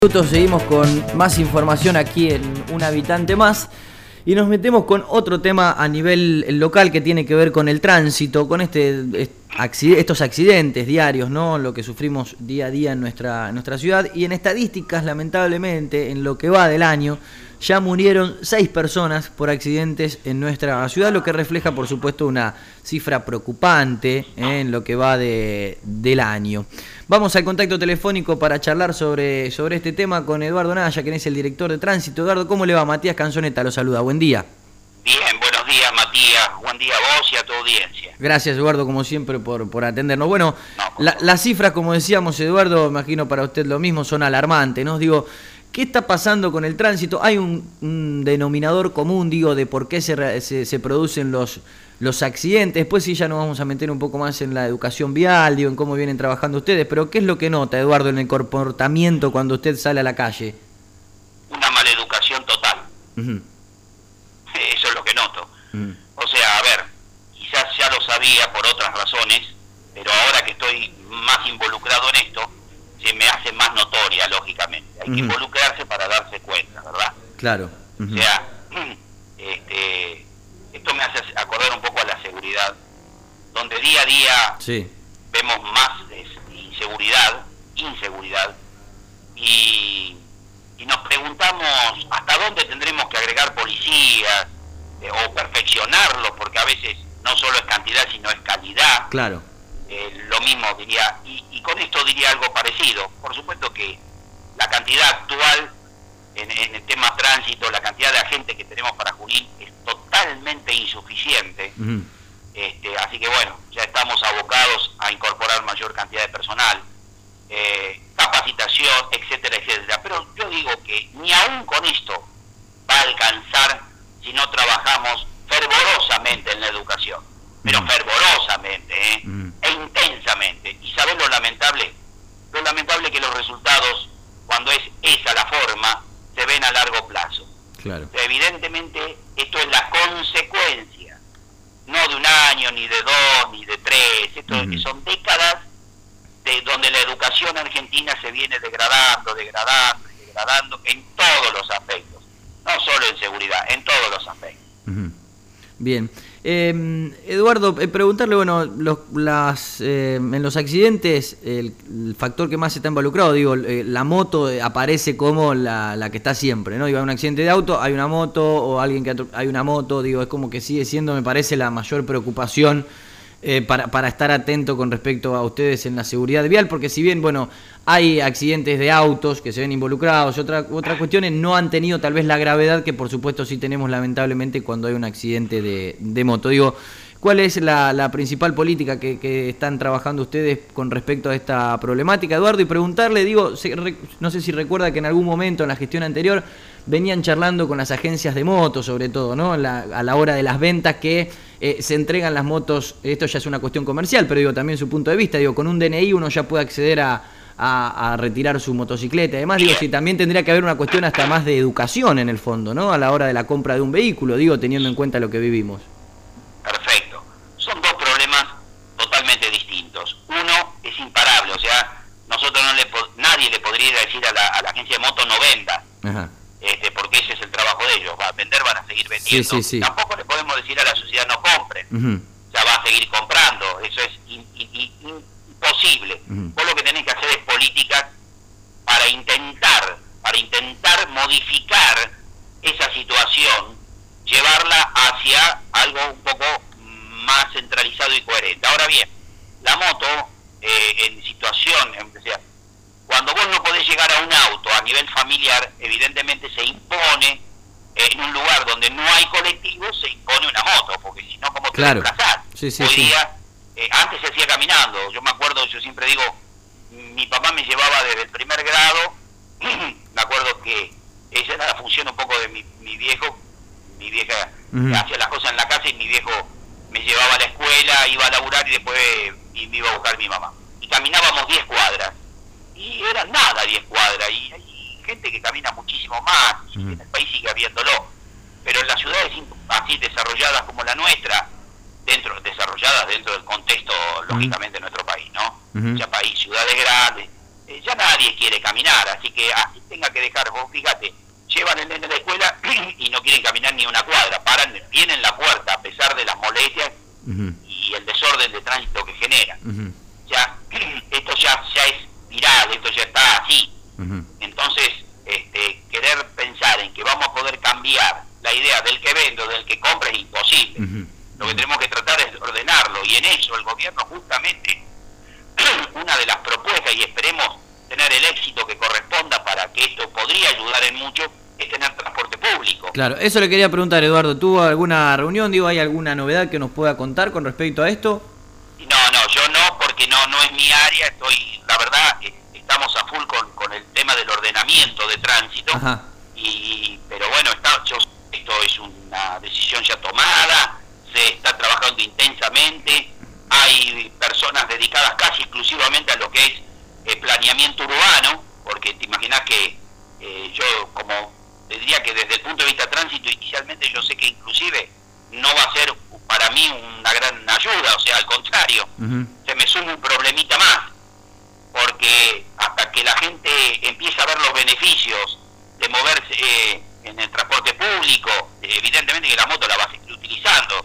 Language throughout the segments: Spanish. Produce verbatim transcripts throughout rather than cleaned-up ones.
Seguimos con más información aquí en Un Habitante Más y nos metemos con otro tema a nivel local que tiene que ver con el tránsito, con este, estos accidentes diarios, ¿no? Lo que sufrimos día a día en nuestra, en nuestra ciudad. Y en estadísticas, lamentablemente, en lo que va del año, ya murieron seis personas por accidentes en nuestra ciudad, lo que refleja, por supuesto, una cifra preocupante, ¿eh? En lo que va de, del año. Vamos al contacto telefónico para charlar sobre, sobre este tema con Eduardo Naya, quien es el director de tránsito. Eduardo, ¿cómo le va? Matías Canzoneta lo saluda. Buen día. Bien, buenos días, Matías. Buen día a vos y a tu audiencia. Gracias, Eduardo, como siempre, por, por atendernos. Bueno, no, la, las cifras, como decíamos, Eduardo, imagino para usted lo mismo, son alarmantes, ¿no? Digo, ¿qué está pasando con el tránsito? Hay un, un denominador común, digo, de por qué se, se, se producen los... los accidentes. Después sí ya nos vamos a meter un poco más en la educación vial, digo, en cómo vienen trabajando ustedes, pero ¿qué es lo que nota, Eduardo, en el comportamiento cuando usted sale a la calle? Una maleducación total. Uh-huh. Eso es lo que noto. Uh-huh. O sea, a ver, quizás ya lo sabía por otras razones, pero ahora que estoy más involucrado en esto, se me hace más notoria, lógicamente. Hay uh-huh. que involucrarse para darse cuenta, ¿verdad? Claro. Uh-huh. O sea, este... esto me hace acordar un poco a la seguridad, donde día a día sí. vemos más inseguridad, inseguridad, y, y nos preguntamos hasta dónde tendremos que agregar policías eh, o perfeccionarlos, porque a veces no solo es cantidad, sino es calidad. Claro. Eh, lo mismo diría, y, y con esto diría algo parecido. Por supuesto que la cantidad actual en, en el tema tránsito, la cantidad de agentes que tenemos para Junín es totalmente insuficiente. Uh-huh. este, así que bueno, ya estamos abocados a incorporar mayor cantidad de personal, eh, capacitación, etcétera, etcétera. Pero yo digo que ni aún con esto va a alcanzar si no trabajamos fervorosamente en la educación, pero uh-huh. fervorosamente, ¿eh? uh-huh. e intensamente. ¿Y sabés lo lamentable? Lo lamentable que los resultados, cuando es esa la forma, se ven a largo plazo. Claro. Evidentemente esto es la consecuencia, no de un año, ni de dos, ni de tres, esto uh-huh. son décadas de donde la educación argentina se viene degradando, degradando, degradando en todos los aspectos, no solo en seguridad, en todos los aspectos. Uh-huh. Bien. Eh, Eduardo, eh, preguntarle, bueno, los, las, eh, en los accidentes, el, el factor que más está involucrado, digo, eh, la moto aparece como la, la que está siempre, ¿no? Digo, hay un accidente de auto, hay una moto, o alguien que hay una moto, digo, es como que sigue siendo, me parece, la mayor preocupación eh, para, para estar atento con respecto a ustedes en la seguridad vial, porque si bien, bueno, hay accidentes de autos que se ven involucrados, otra, otras cuestiones no han tenido tal vez la gravedad que por supuesto sí tenemos lamentablemente cuando hay un accidente de, de moto. Digo, ¿cuál es la, la principal política que, que están trabajando ustedes con respecto a esta problemática, Eduardo? Y preguntarle, digo, no sé si recuerda que en algún momento en la gestión anterior venían charlando con las agencias de motos, sobre todo, ¿no? La, a la hora de las ventas que eh, se entregan las motos, esto ya es una cuestión comercial, pero digo, también su punto de vista, digo, con un D N I uno ya puede acceder a A, a retirar su motocicleta. Además, digo, si también tendría que haber una cuestión hasta más de educación en el fondo, ¿no? A la hora de la compra de un vehículo, digo, teniendo en cuenta lo que vivimos. Perfecto. Son dos problemas totalmente distintos. Uno es imparable, o sea, nosotros no le nadie le podría decir a la, a la agencia de moto no venda, Ajá. Este, porque ese es el trabajo de ellos. Va a vender, van a seguir vendiendo. Sí, sí, sí. Tampoco le podemos decir a la sociedad no compren. Uh-huh. O sea, va a seguir comprando. Eso es in, in, in, imposible. Uh-huh. Vos lo que tenés que hacer es políticas para intentar, para intentar modificar esa situación, llevarla hacia algo un poco más centralizado y coherente. Ahora bien, la moto eh, en situación, en, o sea, cuando vos no podés llegar a un auto a nivel familiar, evidentemente se impone eh, en un lugar donde no hay colectivos, se impone una moto, porque si no, ¿cómo te claro. desplazás? Sí, sí, Hoy sí. día, eh, antes se hacía caminando. Yo me acuerdo, yo siempre digo, mi papá me llevaba desde el primer grado, me acuerdo que esa era la función un poco de mi, mi viejo, mi vieja uh-huh. hacía las cosas en la casa y mi viejo me llevaba a la escuela, iba a laburar y después y me iba a buscar mi mamá. Y caminábamos diez cuadras, y eran nada diez cuadras, y hay gente que camina muchísimo más, y uh-huh. en el país sigue habiéndolo, pero en las ciudades así desarrolladas como la nuestra, dentro desarrolladas dentro del contexto, lógicamente, de nuestro país, ¿no? Uh-huh. Ya país, ciudades grandes, eh, ya nadie quiere caminar, así que así que dejar. Vos fíjate, llevan el nene a la escuela y no quieren caminar ni una cuadra, paran bien en la puerta a pesar de las molestias uh-huh. y el desorden de tránsito que genera. Uh-huh. Ya, esto ya, ya es viral, esto ya está así. Uh-huh. Entonces, este, querer pensar en que vamos a poder cambiar la idea del que vende o del que compra es imposible. Uh-huh. Lo que tenemos que tratar es ordenarlo, y en eso el gobierno justamente, una de las propuestas, y esperemos tener el éxito que corresponda para que esto podría ayudar en mucho, es tener transporte público. Claro, eso le quería preguntar, Eduardo, ¿tuvo alguna reunión? Digo, ¿hay alguna novedad que nos pueda contar con respecto a esto? No, no, yo no, porque no no es mi área, estoy, la verdad, estamos a full con, con el tema del ordenamiento de tránsito. Ajá. y pero bueno, está, yo, esto es una decisión ya tomada, se está trabajando intensamente, hay personas dedicadas casi exclusivamente a lo que es eh, planeamiento urbano, porque te imaginas que eh, yo como te diría que desde el punto de vista tránsito inicialmente yo sé que inclusive no va a ser para mí una gran ayuda, o sea, al contrario, uh-huh. se me suma un problemita más, porque hasta que la gente empieza a ver los beneficios de moverse eh, en el transporte público, eh, evidentemente que la moto la va a seguir utilizando.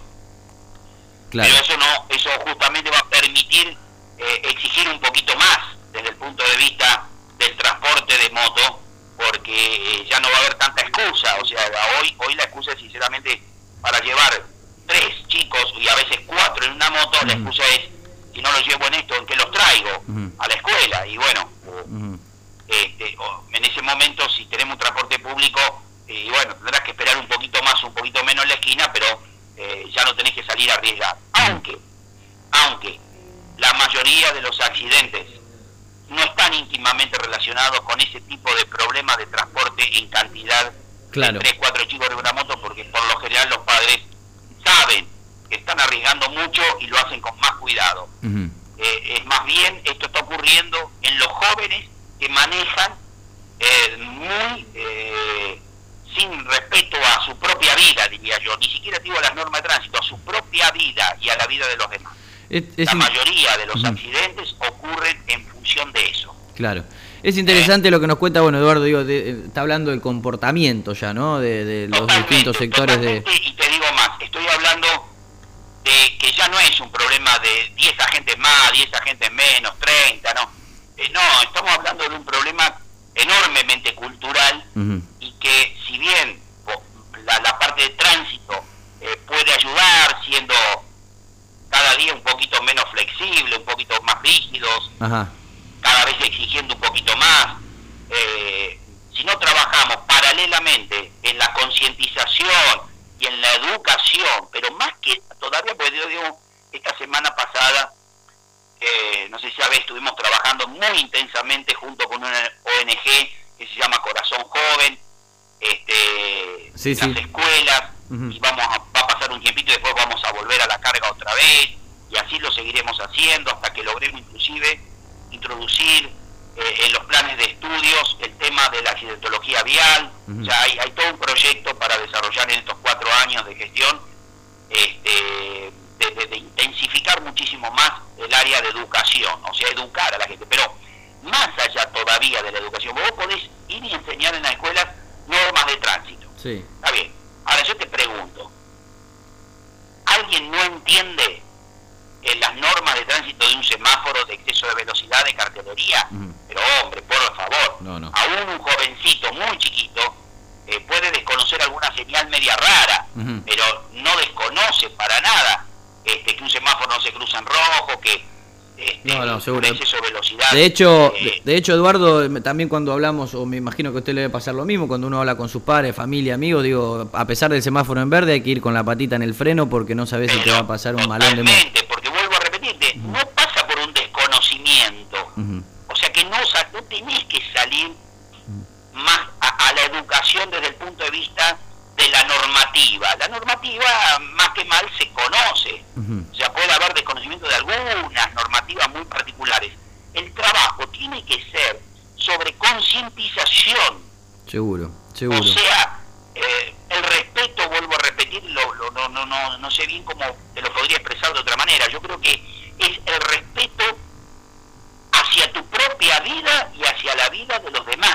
Claro. Pero eso no, eso justamente va a permitir eh, exigir un poquito más desde el punto de vista del transporte de moto, porque eh, ya no va a haber tanta excusa. O sea, hoy hoy la excusa es sinceramente para llevar tres chicos y a veces cuatro en una moto, uh-huh. la excusa es, si no los llevo en esto, ¿en qué los traigo? Uh-huh. A la escuela. Y bueno, uh-huh. este, en ese momento si tenemos un transporte público, y eh, bueno, tendrás que esperar un poquito más, un poquito menos en la esquina, pero Eh, ya no tenés que salir a arriesgar, aunque aunque la mayoría de los accidentes no están íntimamente relacionados con ese tipo de problemas de transporte en cantidad claro. de tres, cuatro chicos de una moto, porque por lo general los padres saben que están arriesgando mucho y lo hacen con más cuidado. Uh-huh. eh, es más bien, esto está ocurriendo en los jóvenes que manejan eh, muy eh, sin respeto a su propia vida, diría yo, ni siquiera digo a las normas de tránsito, a su propia vida y a la vida de los demás. Es, es la in... mayoría de los uh-huh. accidentes ocurren en función de eso. Claro. Es interesante ¿Eh? lo que nos cuenta, bueno, Eduardo, digo, de, está hablando del comportamiento ya, ¿no? De, de los distintos sectores de... Y te digo más, estoy hablando de que ya no es un problema de diez agentes más, diez agentes menos, treinta, ¿no? Eh, no, estamos hablando de un problema enormemente cultural, uh-huh. y que si bien la, la parte de tránsito eh, puede ayudar siendo cada día un poquito menos flexible, un poquito más rígidos, Ajá. cada vez exigiendo un poquito más, eh, si no trabajamos paralelamente en la concientización y en la educación, pero más que todavía, porque yo digo, esta semana pasada Eh, no sé si sabes, estuvimos trabajando muy intensamente junto con una O N G que se llama Corazón Joven, este, sí, las sí. escuelas, uh-huh. y vamos a, va a pasar un tiempito y después vamos a volver a la carga otra vez, y así lo seguiremos haciendo hasta que logremos inclusive introducir eh, en los planes de estudios el tema de la accidentología vial. Uh-huh. O sea, hay, hay todo un proyecto para desarrollar en estos cuatro años de gestión, este De, de, de intensificar muchísimo más el área de educación, o sea, educar a la gente, pero más allá todavía de la educación, vos podés ir y enseñar en las escuelas normas de tránsito. Sí. Está bien. Ahora yo te pregunto, ¿alguien no entiende eh, las normas de tránsito de un semáforo, de exceso de velocidad, de cartelería? Uh-huh. Pero hombre, por favor, no, no. aún un jovencito muy chiquito eh, puede desconocer alguna señal media rara, uh-huh. pero no desconoce para nada Este, que un semáforo no se cruza en rojo, que este, no, no, seguro. un exceso de velocidad. De hecho, eh, de, de hecho, Eduardo, también cuando hablamos, o me imagino que a usted le debe pasar lo mismo, cuando uno habla con sus padres, familia, amigos, digo, a pesar del semáforo en verde hay que ir con la patita en el freno porque no sabes si te va a pasar un malón de moto. Porque vuelvo a repetirte, uh-huh. no pasa por un desconocimiento. Uh-huh. O sea que no, no tenés que salir uh-huh. más a, a la educación desde el punto de vista de la normativa. La normativa, más que mal, se conoce. Uh-huh. O sea, puede haber desconocimiento de algunas normativas muy particulares. El trabajo tiene que ser sobre concientización. Seguro, seguro. O sea, eh, el respeto, vuelvo a repetir, lo, lo, no, no, no, no sé bien cómo te lo podría expresar de otra manera. Yo creo que es el respeto hacia tu propia vida y hacia la vida de los demás.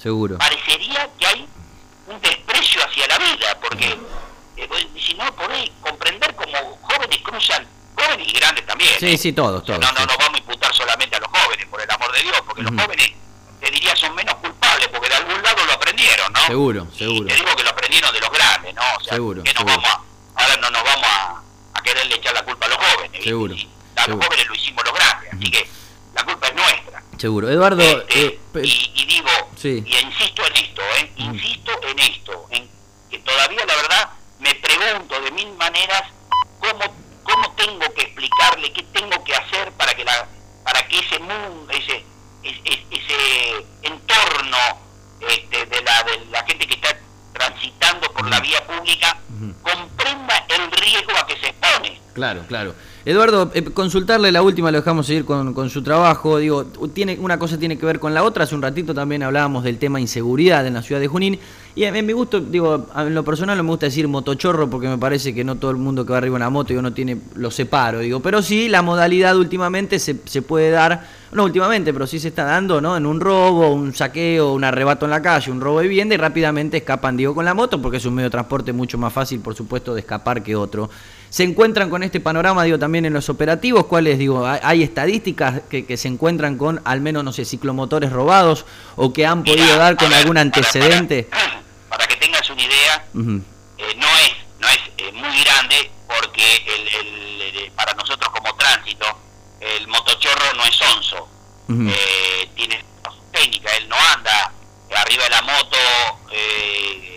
Seguro. parecería que hay un desprecio hacia la vida, porque eh, si no podéis comprender cómo jóvenes cruzan, jóvenes y grandes también. Sí, ¿eh? sí, todos, o sea, todos. no, no sí. nos vamos a imputar solamente a los jóvenes, por el amor de Dios, porque uh-huh. los jóvenes, te diría, son menos culpables, porque de algún lado lo aprendieron, ¿no? Seguro, y seguro. te digo que lo aprendieron de los grandes, ¿no? O sea, seguro, que nos seguro. vamos a, ahora no nos vamos a, a quererle echar la culpa a los jóvenes. Seguro. Y, a seguro. los jóvenes lo hicimos los grandes, así que la culpa es nuestra. Seguro. Eduardo... Este, eh, y, y digo, sí. y insisto en esto, ¿eh? Insisto en esto, en que todavía la verdad me pregunto de mil maneras cómo, cómo tengo que explicarle, qué tengo que hacer para que la para que ese mundo, ese ese, ese entorno este, de la de la gente que está transitando por la vía pública uh-huh. comprenda el riesgo a que se expone. Claro, claro. Eduardo, eh, consultarle la última, lo dejamos seguir con, con su trabajo. Digo, tiene una cosa tiene que ver con la otra. Hace un ratito también hablábamos del tema inseguridad en la ciudad de Junín. Y en, en mi gusto, digo, en lo personal no me gusta decir motochorro porque me parece que no todo el mundo que va arriba de una moto digo, no tiene, lo separo, digo. Pero sí, la modalidad últimamente se, se puede dar, no últimamente, pero sí se está dando, ¿no? En un robo, un saqueo, un arrebato en la calle, un robo de vivienda y rápidamente escapan, digo, con la moto porque es un medio de transporte mucho más fácil, por supuesto, de escapar que otro. ¿Se encuentran con este panorama, digo, también en los operativos? ¿Cuáles, digo, hay, hay estadísticas que, que se encuentran con, al menos, no sé, ciclomotores robados o que han podido Mira, dar con ver, algún antecedente? Para, para, para que tengas una idea, uh-huh. eh, no es no es eh, muy grande porque el, el, el, para nosotros como tránsito, el motochorro no es sonso. Uh-huh. eh, tiene técnica, él no anda arriba de la moto, eh,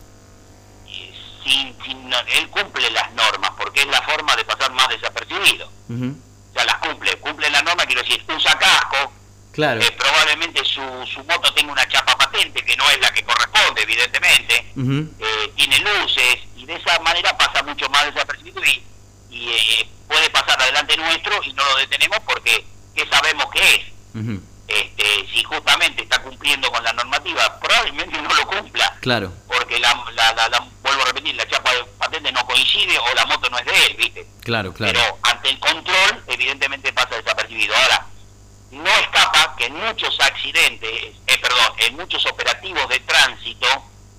Sin, sin, él cumple las normas porque es la forma de pasar más desapercibido. Uh-huh. O sea, las cumple, cumple las normas, quiero decir, usa casco, claro. eh, probablemente su, su moto tenga una chapa patente que no es la que corresponde, evidentemente, uh-huh. eh, tiene luces y de esa manera pasa mucho más desapercibido y, y eh, puede pasar adelante nuestro y no lo detenemos porque ¿qué sabemos que es? Uh-huh. Este, si justamente está cumpliendo con la normativa, probablemente no lo cumpla. Claro. Porque la, la, la, la vuelvo a repetir, la chapa de patente no coincide o la moto no es de él, ¿viste? Claro, claro. Pero ante el control, evidentemente pasa desapercibido. Ahora, no escapa que en muchos accidentes, eh, perdón, en muchos operativos de tránsito,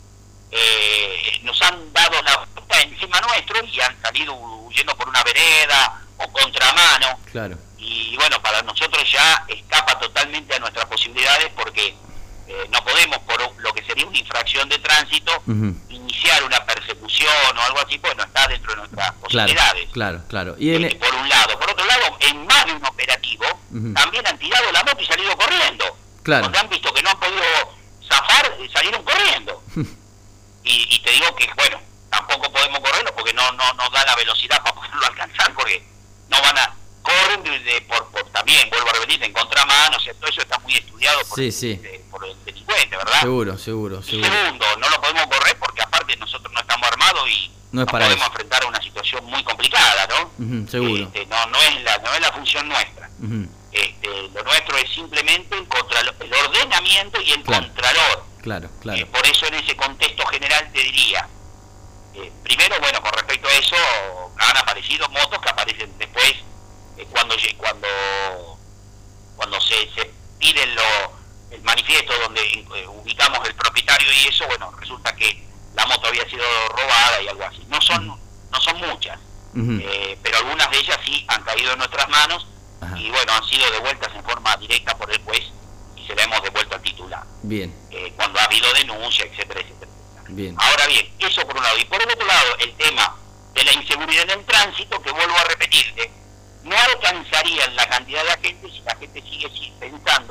eh, nos han dado la vuelta encima nuestro y han salido huyendo por una vereda o contramano. Claro. Y bueno, para nosotros ya escapa totalmente a nuestras posibilidades porque eh, no podemos, por lo que sería una infracción de tránsito, uh-huh. iniciar una persecución o algo así, pues no está dentro de nuestras posibilidades. Claro, claro. Y en... eh, por un lado. Por otro lado, en más de un operativo, uh-huh. también han tirado la moto y salido corriendo. Claro. Donde han visto que no han podido zafar, salieron corriendo. y, y te digo que, bueno, tampoco podemos correrlo porque no, no nos da la velocidad para poderlo alcanzar porque no van a... corren de, de, por, por también, vuelvo a repetir, en contramano, o sea, todo eso está muy estudiado por, sí, sí. De, por el delincuente, ¿verdad? Seguro, seguro, y seguro. Segundo, no lo podemos correr porque aparte nosotros no estamos armados y no es nos para podemos eso. enfrentar a una situación muy complicada, ¿no? Uh-huh, seguro. Este, no, no es la, no es la función nuestra. Uh-huh. Este, lo nuestro es simplemente el, contralor, el ordenamiento y el claro. contralor. Claro, claro. Eh, por eso en ese contexto general te diría, eh, primero, bueno, con respecto a eso, han aparecido motos que aparecen después cuando cuando cuando se, se pide lo, el manifiesto donde eh, ubicamos el propietario y eso, bueno, resulta que la moto había sido robada y algo así. No son uh-huh. no son muchas, uh-huh. eh, pero algunas de ellas sí han caído en nuestras manos uh-huh. y bueno, han sido devueltas en forma directa por el juez y se la hemos devuelto al titular. Bien. Eh, cuando ha habido denuncia, etcétera, etcétera. Bien. Ahora bien, eso por un lado. Y por el otro lado, el tema de la inseguridad en el tránsito, que vuelvo a repetirte, no alcanzarían la cantidad de agentes si la gente sigue pensando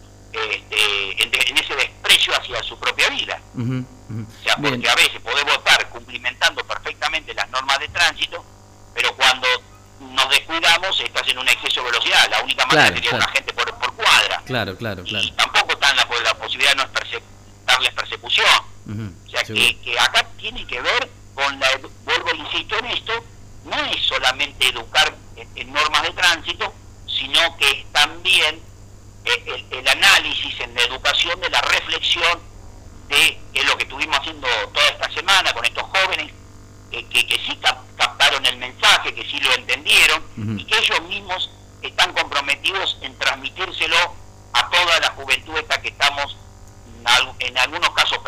este, en, en ese desprecio hacia su propia vida. Uh-huh, uh-huh. O sea, porque Bien. a veces podemos estar cumplimentando perfectamente las normas de tránsito, pero cuando nos descuidamos estás en un exceso de velocidad. La única manera claro, sería claro. una gente por, por cuadra. Claro, claro, claro. Y tampoco está en la, la posibilidad de no es perse darles persecución. Uh-huh, o sea, que, que acá tiene que ver con la... Vuelvo, insisto en esto, no es solamente educar en, en normas de tránsito, sino que también eh, el, el análisis en la educación de la reflexión de, de lo que estuvimos haciendo toda esta semana con estos jóvenes, eh, que, que sí cap captaron el mensaje, que sí lo entendieron, uh-huh. y que ellos mismos están comprometidos en transmitírselo a toda la juventud esta que estamos en,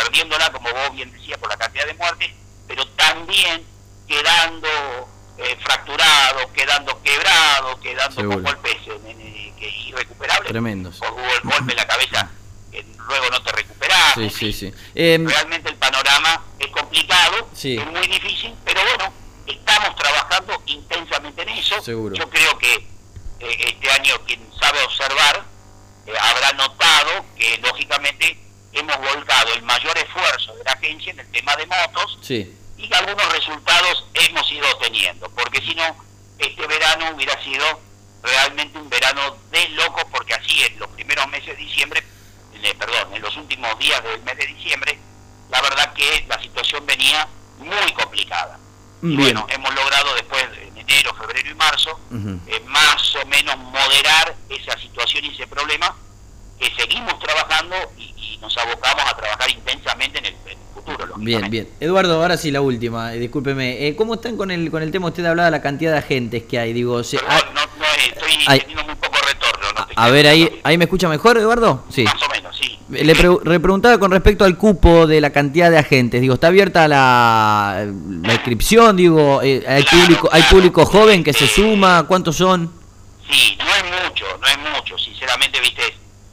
perdiéndola, como vos bien decías, por la cantidad de muertes, pero también quedando eh, fracturado, quedando quebrado, quedando Seguro. con golpes eh, que irrecuperables. Tremendos. Por el golpe en la cabeza, que luego no te recuperás. Sí, en sí, fin. sí. Eh, Realmente el panorama es complicado, Sí. es muy difícil, pero bueno, estamos trabajando intensamente en eso. Seguro. Yo creo que eh, este año quien sabe observar eh, habrá notado que lógicamente hemos volcado el mayor esfuerzo de la agencia en el tema de motos, sí. y que algunos resultados hemos ido teniendo, porque si no, este verano hubiera sido realmente un verano de locos, porque así en los primeros meses de diciembre, eh, perdón, en los últimos días del mes de diciembre, la verdad que la situación venía muy complicada. Y Bien. bueno, hemos logrado después en enero, febrero y marzo, Uh-huh. eh, más o menos moderar esa situación y ese problema, que seguimos trabajando y, y nos abocamos a trabajar intensamente en el, en el futuro. Bien, bien. Eduardo, ahora sí la última, eh, discúlpeme. Eh, ¿Cómo están con el con el tema? Usted hablaba de la cantidad de agentes que hay. Digo, se, Perdón, ah, no, no, eh, estoy hay- teniendo muy poco retorno. No te a ver, escucho ahí bien. ahí me escucha mejor, Eduardo. Sí. Más o menos, sí. Le pre- repreguntaba con respecto al cupo de la cantidad de agentes. Digo, ¿está abierta la, la inscripción? Digo, eh, ¿hay Claro, público hay claro. público joven que se Eh, suma? ¿Cuántos son? Sí, no es mucho, no es mucho, sinceramente, viste,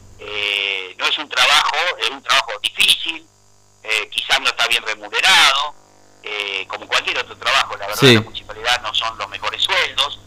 eh, no es un trabajo, es un trabajo difícil, eh, quizás no está bien remunerado, eh, como cualquier otro trabajo, la verdad, Sí. en la municipalidad no son los mejores sueldos,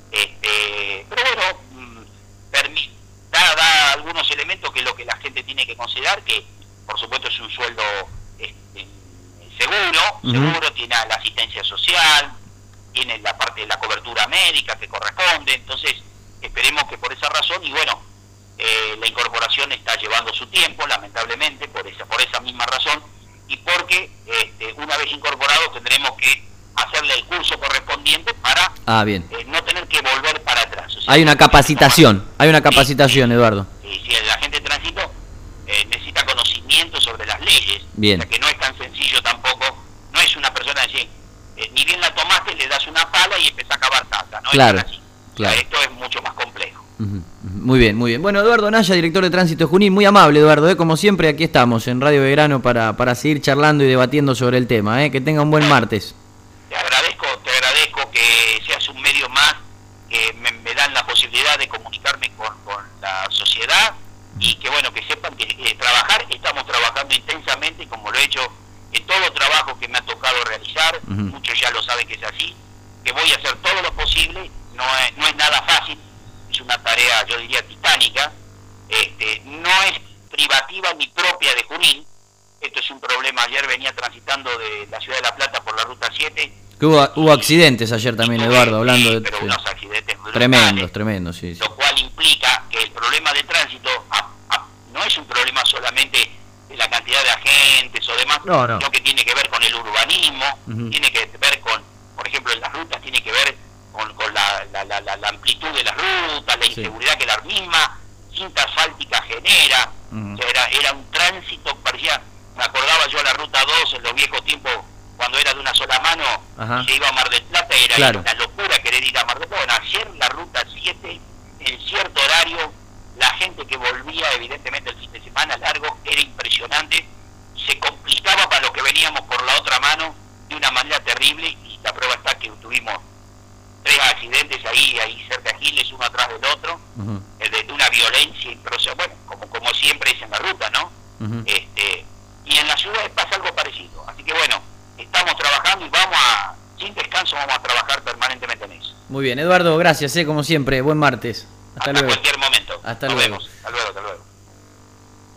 este, pero bueno, mm, permi- da, da algunos elementos que es lo que la gente tiene que considerar, que por supuesto es un sueldo este, seguro, Ujú. seguro, tiene la asistencia social, tiene la parte de la cobertura médica que corresponde, entonces esperemos que por esa razón, y bueno, eh, la incorporación está llevando su tiempo, lamentablemente, por esa por esa misma razón, y porque este, una vez incorporado tendremos que hacerle el curso correspondiente para Ah, bien. eh, no tener que volver para atrás. O sea, Hay una capacitación, hay una capacitación, Eduardo. y si el agente de tránsito eh, necesita conocimiento sobre las leyes, Bien. o sea que no es tan sencillo tampoco, no es una persona así, eh, ni bien la tomaste, le das una pala y empieza a cavar taza, no Claro, es tan así. claro. O sea, esto es mucho más complejo. Ujú, ujú. Muy bien, muy bien. Bueno, Eduardo Naya, director de Tránsito de Junín, muy amable, Eduardo, ¿eh? Como siempre, aquí estamos en Radio Belgrano para, para seguir charlando y debatiendo sobre el tema, ¿eh? Que tenga un buen martes. Te agradezco, te agradezco que seas un medio más, que me, me dan la posibilidad de comunicarme con, con la sociedad, y que bueno, que sepan que eh, trabajar, estamos trabajando intensamente, como lo he hecho en todo trabajo que me ha tocado realizar, Ujú. muchos ya lo saben que es así, que voy a hacer todo lo posible, no es, no es nada fácil, es una tarea, yo diría, titánica, este, no es privativa ni propia de Junín, esto es un problema, ayer venía transitando de la ciudad de La Plata por la ruta siete, Que hubo, hubo accidentes ayer también, y tuve, Eduardo, hablando sí, de... pero sí. unos accidentes brutales, Tremendos, tremendos, sí, sí. lo cual implica que el problema de tránsito a- a- no es un problema solamente de la cantidad de agentes o demás, No, no. sino que tiene que ver con el urbanismo, Ujú. tiene que ver con, por ejemplo, en las rutas tiene que ver con, con la, la, la, la- la amplitud de las rutas, la Sí. inseguridad que la misma cinta asfáltica genera. Ujú. O sea, era, era un tránsito, parecía, me acordaba yo la ruta dos en los viejos tiempos, cuando era de una sola mano, Ajá. y se iba a Mar del Plata, era Claro. una locura querer ir a Mar del Plata. Bueno, ayer la ruta siete, en cierto horario, la gente que volvía, evidentemente el fin de semana largo, era impresionante, se complicaba para los que veníamos por la otra mano de una manera terrible, y la prueba está que tuvimos tres accidentes ahí, ahí cerca de Giles, uno atrás del otro, Ujú, eh, de, de una violencia impresionante, bueno, como, como siempre es en la ruta, ¿no? ujú. Este, y en las ciudades pasa algo parecido, así que bueno, estamos trabajando y vamos a, sin descanso vamos a trabajar permanentemente en eso. Muy bien, Eduardo, gracias, ¿eh? Como siempre, buen martes. Hasta Hasta luego. cualquier momento. Hasta Nos luego. vemos.